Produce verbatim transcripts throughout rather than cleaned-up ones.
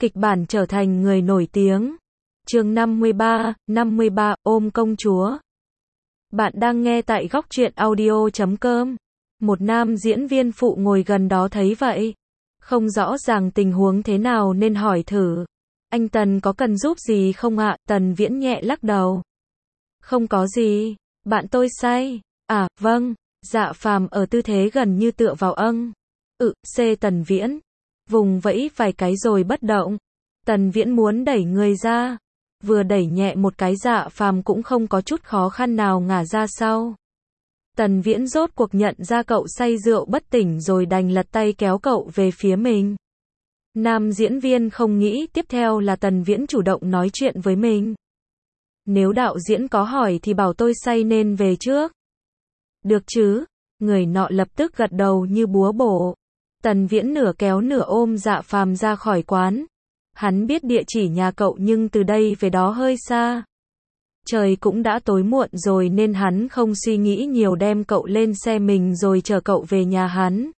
kịch bản trở thành người nổi tiếng. Chương năm mươi ba, năm mươi ba, ôm công chúa. Bạn đang nghe tại góc truyện audio chấm com. Một nam diễn viên phụ ngồi gần đó thấy vậy. Không rõ ràng tình huống thế nào nên hỏi thử. Anh Tần có cần giúp gì không ạ? Tần Viễn nhẹ lắc đầu. Không có gì, bạn tôi say. À, vâng. Dạ Phàm ở tư thế gần như tựa vào âng. Ừ, C Tần Viễn. Vùng vẫy vài cái rồi bất động. Tần Viễn muốn đẩy người ra. Vừa đẩy nhẹ một cái Dạ Phàm cũng không có chút khó khăn nào ngả ra sau. Tần Viễn rốt cuộc nhận ra cậu say rượu bất tỉnh rồi đành lật tay kéo cậu về phía mình. Nam diễn viên không nghĩ tiếp theo là Tần Viễn chủ động nói chuyện với mình. Nếu đạo diễn có hỏi thì bảo tôi say nên về trước. Được chứ? Người nọ lập tức gật đầu như búa bổ. Tần Viễn nửa kéo nửa ôm Dạ Phàm ra khỏi quán. Hắn biết địa chỉ nhà cậu nhưng từ đây về đó hơi xa. Trời cũng đã tối muộn rồi nên hắn không suy nghĩ nhiều đem cậu lên xe mình rồi chở cậu về nhà hắn.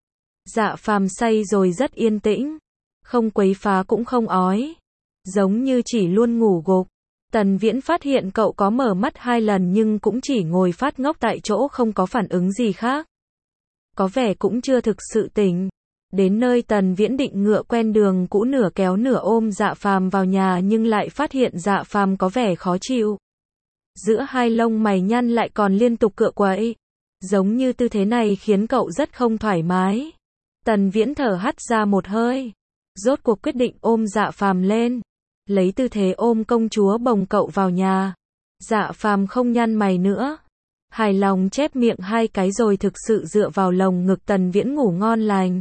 Dạ Phàm say rồi rất yên tĩnh. Không quấy phá cũng không ói. Giống như chỉ luôn ngủ gục. Tần Viễn phát hiện cậu có mở mắt hai lần nhưng cũng chỉ ngồi phát ngốc tại chỗ không có phản ứng gì khác. Có vẻ cũng chưa thực sự tỉnh. Đến nơi Tần Viễn định ngựa quen đường cũ nửa kéo nửa ôm Dạ Phàm vào nhà nhưng lại phát hiện Dạ Phàm có vẻ khó chịu. Giữa hai lông mày nhăn lại còn liên tục cựa quậy. Giống như tư thế này khiến cậu rất không thoải mái. Tần Viễn thở hắt ra một hơi. Rốt cuộc quyết định ôm Dạ Phàm lên. Lấy tư thế ôm công chúa bồng cậu vào nhà. Dạ Phàm không nhăn mày nữa. Hài lòng chép miệng hai cái rồi thực sự dựa vào lồng ngực Tần Viễn ngủ ngon lành.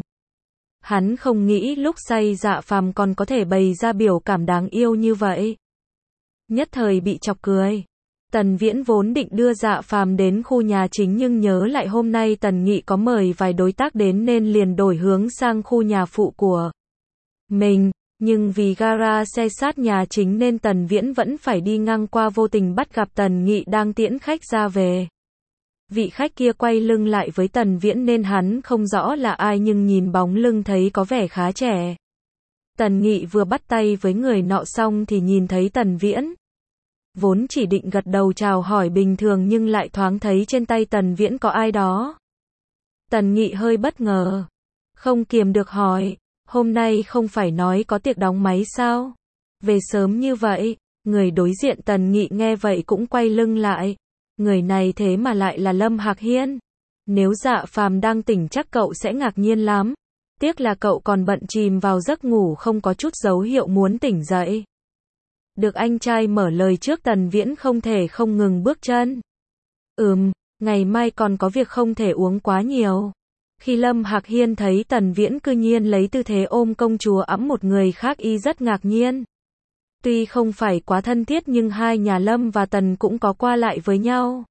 Hắn không nghĩ lúc say Dạ Phàm còn có thể bày ra biểu cảm đáng yêu như vậy. Nhất thời bị chọc cười. Tần Viễn vốn định đưa Dạ Phàm đến khu nhà chính nhưng nhớ lại hôm nay Tần Nghị có mời vài đối tác đến nên liền đổi hướng sang khu nhà phụ của mình. Nhưng vì gara xe sát nhà chính nên Tần Viễn vẫn phải đi ngang qua vô tình bắt gặp Tần Nghị đang tiễn khách ra về. Vị khách kia quay lưng lại với Tần Viễn nên hắn không rõ là ai nhưng nhìn bóng lưng thấy có vẻ khá trẻ. Tần Nghị vừa bắt tay với người nọ xong thì nhìn thấy Tần Viễn. Vốn chỉ định gật đầu chào hỏi bình thường nhưng lại thoáng thấy trên tay Tần Viễn có ai đó. Tần Nghị hơi bất ngờ. Không kiềm được hỏi, hôm nay không phải nói có tiệc đóng máy sao? Về sớm như vậy, người đối diện Tần Nghị nghe vậy cũng quay lưng lại. Người này thế mà lại là Lâm Hạc Hiên. Nếu Dạ Phàm đang tỉnh chắc cậu sẽ ngạc nhiên lắm. Tiếc là cậu còn bận chìm vào giấc ngủ không có chút dấu hiệu muốn tỉnh dậy. Được anh trai mở lời trước Tần Viễn không thể không ngừng bước chân. Ừm, ngày mai còn có việc không thể uống quá nhiều. Khi Lâm Hạc Hiên thấy Tần Viễn cư nhiên lấy tư thế ôm công chúa ẵm một người khác y rất ngạc nhiên. Tuy không phải quá thân thiết nhưng hai nhà Lâm và Tần cũng có qua lại với nhau.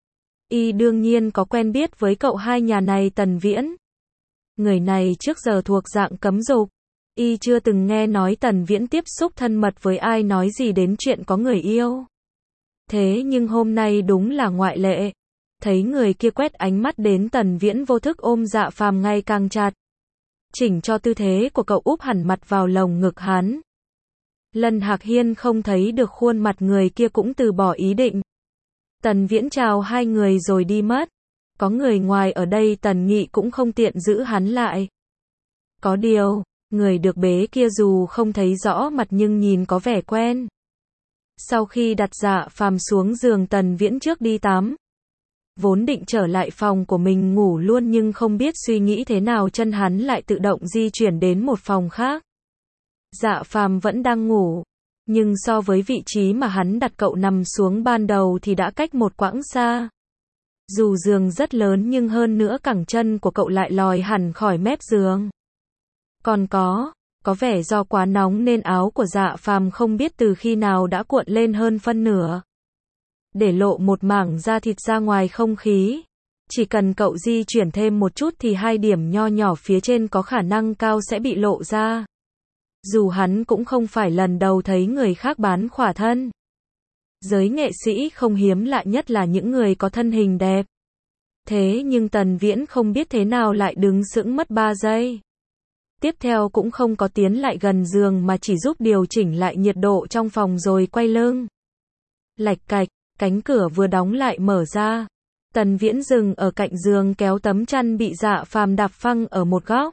Y đương nhiên có quen biết với cậu hai nhà này Tần Viễn. Người này trước giờ thuộc dạng cấm dục. Y chưa từng nghe nói Tần Viễn tiếp xúc thân mật với ai nói gì đến chuyện có người yêu. Thế nhưng hôm nay đúng là ngoại lệ. Thấy người kia quét ánh mắt đến Tần Viễn vô thức ôm Dạ Phàm ngày càng chặt. Chỉnh cho tư thế của cậu úp hẳn mặt vào lồng ngực hắn. Lâm Hạc Hiên không thấy được khuôn mặt người kia cũng từ bỏ ý định. Tần Viễn chào hai người rồi đi mất. Có người ngoài ở đây Tần Nghị cũng không tiện giữ hắn lại. Có điều, người được bế kia dù không thấy rõ mặt nhưng nhìn có vẻ quen. Sau khi đặt Dạ Phàm xuống giường Tần Viễn trước đi tắm. Vốn định trở lại phòng của mình ngủ luôn nhưng không biết suy nghĩ thế nào chân hắn lại tự động di chuyển đến một phòng khác. Dạ Phàm vẫn đang ngủ, nhưng so với vị trí mà hắn đặt cậu nằm xuống ban đầu thì đã cách một quãng xa. Dù giường rất lớn nhưng hơn nữa cẳng chân của cậu lại lòi hẳn khỏi mép giường. Còn có, có vẻ do quá nóng nên áo của Dạ Phàm không biết từ khi nào đã cuộn lên hơn phân nửa. Để lộ một mảng da thịt ra ngoài không khí. Chỉ cần cậu di chuyển thêm một chút thì hai điểm nho nhỏ phía trên có khả năng cao sẽ bị lộ ra. Dù hắn cũng không phải lần đầu thấy người khác bán khỏa thân. Giới nghệ sĩ không hiếm lạ nhất là những người có thân hình đẹp. Thế nhưng Tần Viễn không biết thế nào lại đứng sững mất ba giây. Tiếp theo cũng không có tiến lại gần giường mà chỉ giúp điều chỉnh lại nhiệt độ trong phòng rồi quay lưng. Lạch cạch, cánh cửa vừa đóng lại mở ra. Tần Viễn dừng ở cạnh giường kéo tấm chăn bị Dạ Phàm đạp phăng ở một góc.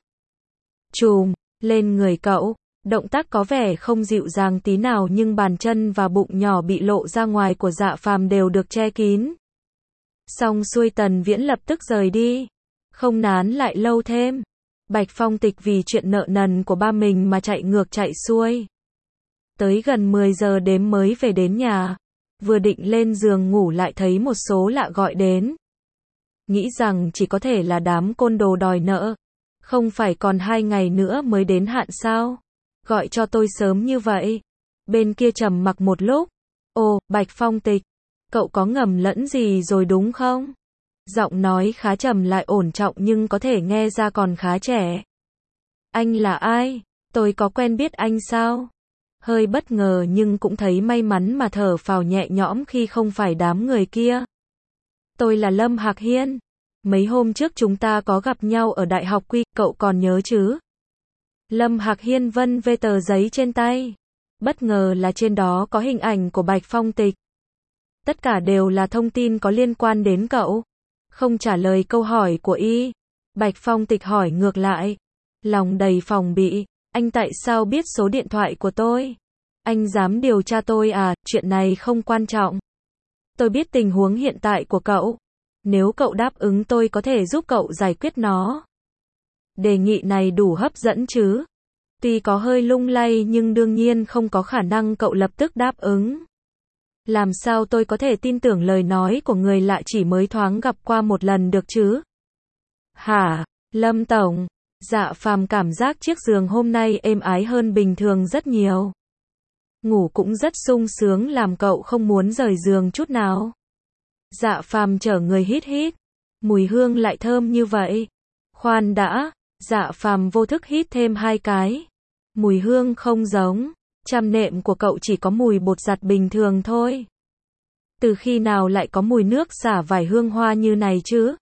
Chùm lên người cậu, động tác có vẻ không dịu dàng tí nào nhưng bàn chân và bụng nhỏ bị lộ ra ngoài của Dạ Phàm đều được che kín. Xong xuôi Tần Viễn lập tức rời đi, không nán lại lâu thêm. Bạch Phong Tịch vì chuyện nợ nần của ba mình mà chạy ngược chạy xuôi. Tới gần mười giờ đêm mới về đến nhà. Vừa định lên giường ngủ lại thấy một số lạ gọi đến. Nghĩ rằng chỉ có thể là đám côn đồ đòi nợ. Không phải còn hai ngày nữa mới đến hạn sao? Gọi cho tôi sớm như vậy. Bên kia trầm mặc một lúc. Ồ, Bạch Phong Tịch, cậu có ngầm lẫn gì rồi đúng không? Giọng nói khá trầm lại ổn trọng nhưng có thể nghe ra còn khá trẻ. Anh là ai? Tôi có quen biết anh sao? Hơi bất ngờ nhưng cũng thấy may mắn mà thở phào nhẹ nhõm khi không phải đám người kia. Tôi là Lâm Hạc Hiên. Mấy hôm trước chúng ta có gặp nhau ở Đại học Quy, cậu còn nhớ chứ? Lâm Hạc Hiên vân vê tờ giấy trên tay. Bất ngờ là trên đó có hình ảnh của Bạch Phong Tịch. Tất cả đều là thông tin có liên quan đến cậu. Không trả lời câu hỏi của y. Bạch Phong Tịch hỏi ngược lại. Lòng đầy phòng bị. Anh tại sao biết số điện thoại của tôi? Anh dám điều tra tôi à? Chuyện này không quan trọng. Tôi biết tình huống hiện tại của cậu. Nếu cậu đáp ứng tôi có thể giúp cậu giải quyết nó. Đề nghị này đủ hấp dẫn chứ? Tuy có hơi lung lay nhưng đương nhiên không có khả năng cậu lập tức đáp ứng. Làm sao tôi có thể tin tưởng lời nói của người lạ chỉ mới thoáng gặp qua một lần được chứ? Hả? Lâm Tổng. Dạ Phàm cảm giác chiếc giường hôm nay êm ái hơn bình thường rất nhiều. Ngủ cũng rất sung sướng làm cậu không muốn rời giường chút nào. Dạ Phàm chở người hít hít. Mùi hương lại thơm như vậy. Khoan đã, Dạ Phàm vô thức hít thêm hai cái. Mùi hương không giống. Chăn nệm của cậu chỉ có mùi bột giặt bình thường thôi. Từ khi nào lại có mùi nước xả vải hương hoa như này chứ?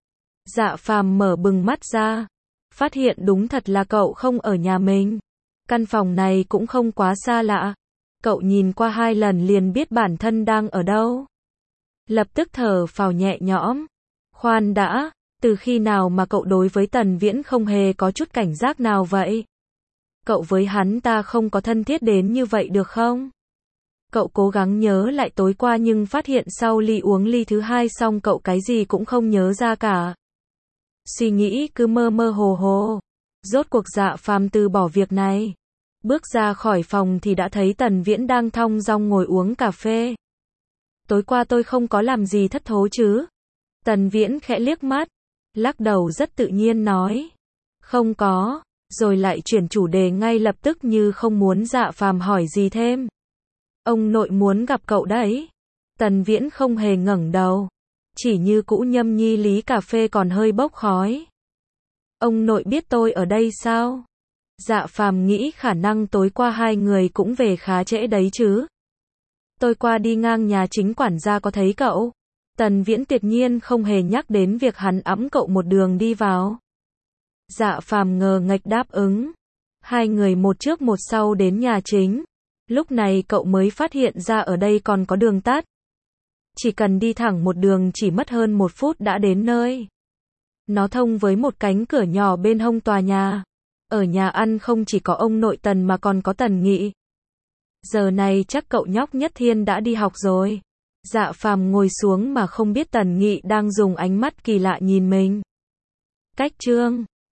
Dạ Phàm mở bừng mắt ra. Phát hiện đúng thật là cậu không ở nhà mình. Căn phòng này cũng không quá xa lạ. Cậu nhìn qua hai lần liền biết bản thân đang ở đâu. Lập tức thở phào nhẹ nhõm. Khoan đã, từ khi nào mà cậu đối với Tần Viễn không hề có chút cảnh giác nào vậy? Cậu với hắn ta không có thân thiết đến như vậy được không? Cậu cố gắng nhớ lại tối qua nhưng phát hiện sau ly uống ly thứ hai xong cậu cái gì cũng không nhớ ra cả. Suy nghĩ cứ mơ mơ hồ hồ. Rốt cuộc Dạ Phàm từ bỏ việc này. Bước ra khỏi phòng thì đã thấy Tần Viễn đang thong dong ngồi uống cà phê. Tối qua tôi không có làm gì thất thố chứ? Tần Viễn khẽ liếc mắt. Lắc đầu rất tự nhiên nói. Không có. Rồi lại chuyển chủ đề ngay lập tức như không muốn Dạ Phàm hỏi gì thêm. Ông nội muốn gặp cậu đấy. Tần Viễn không hề ngẩng đầu. Chỉ như cũ nhâm nhi lý cà phê còn hơi bốc khói. Ông nội biết tôi ở đây sao? Dạ Phàm nghĩ khả năng tối qua hai người cũng về khá trễ đấy chứ. Tôi qua đi ngang nhà chính quản gia có thấy cậu. Tần Viễn tuyệt nhiên không hề nhắc đến việc hắn ẵm cậu một đường đi vào. Dạ Phàm ngờ nghệch đáp ứng. Hai người một trước một sau đến nhà chính. Lúc này cậu mới phát hiện ra ở đây còn có đường tắt. Chỉ cần đi thẳng một đường chỉ mất hơn một phút đã đến nơi. Nó thông với một cánh cửa nhỏ bên hông tòa nhà. Ở nhà ăn không chỉ có ông nội Tần mà còn có Tần Nghị. Giờ này chắc cậu nhóc Nhất Thiên đã đi học rồi. Dạ Phàm ngồi xuống mà không biết Tần Nghị đang dùng ánh mắt kỳ lạ nhìn mình. Cách chương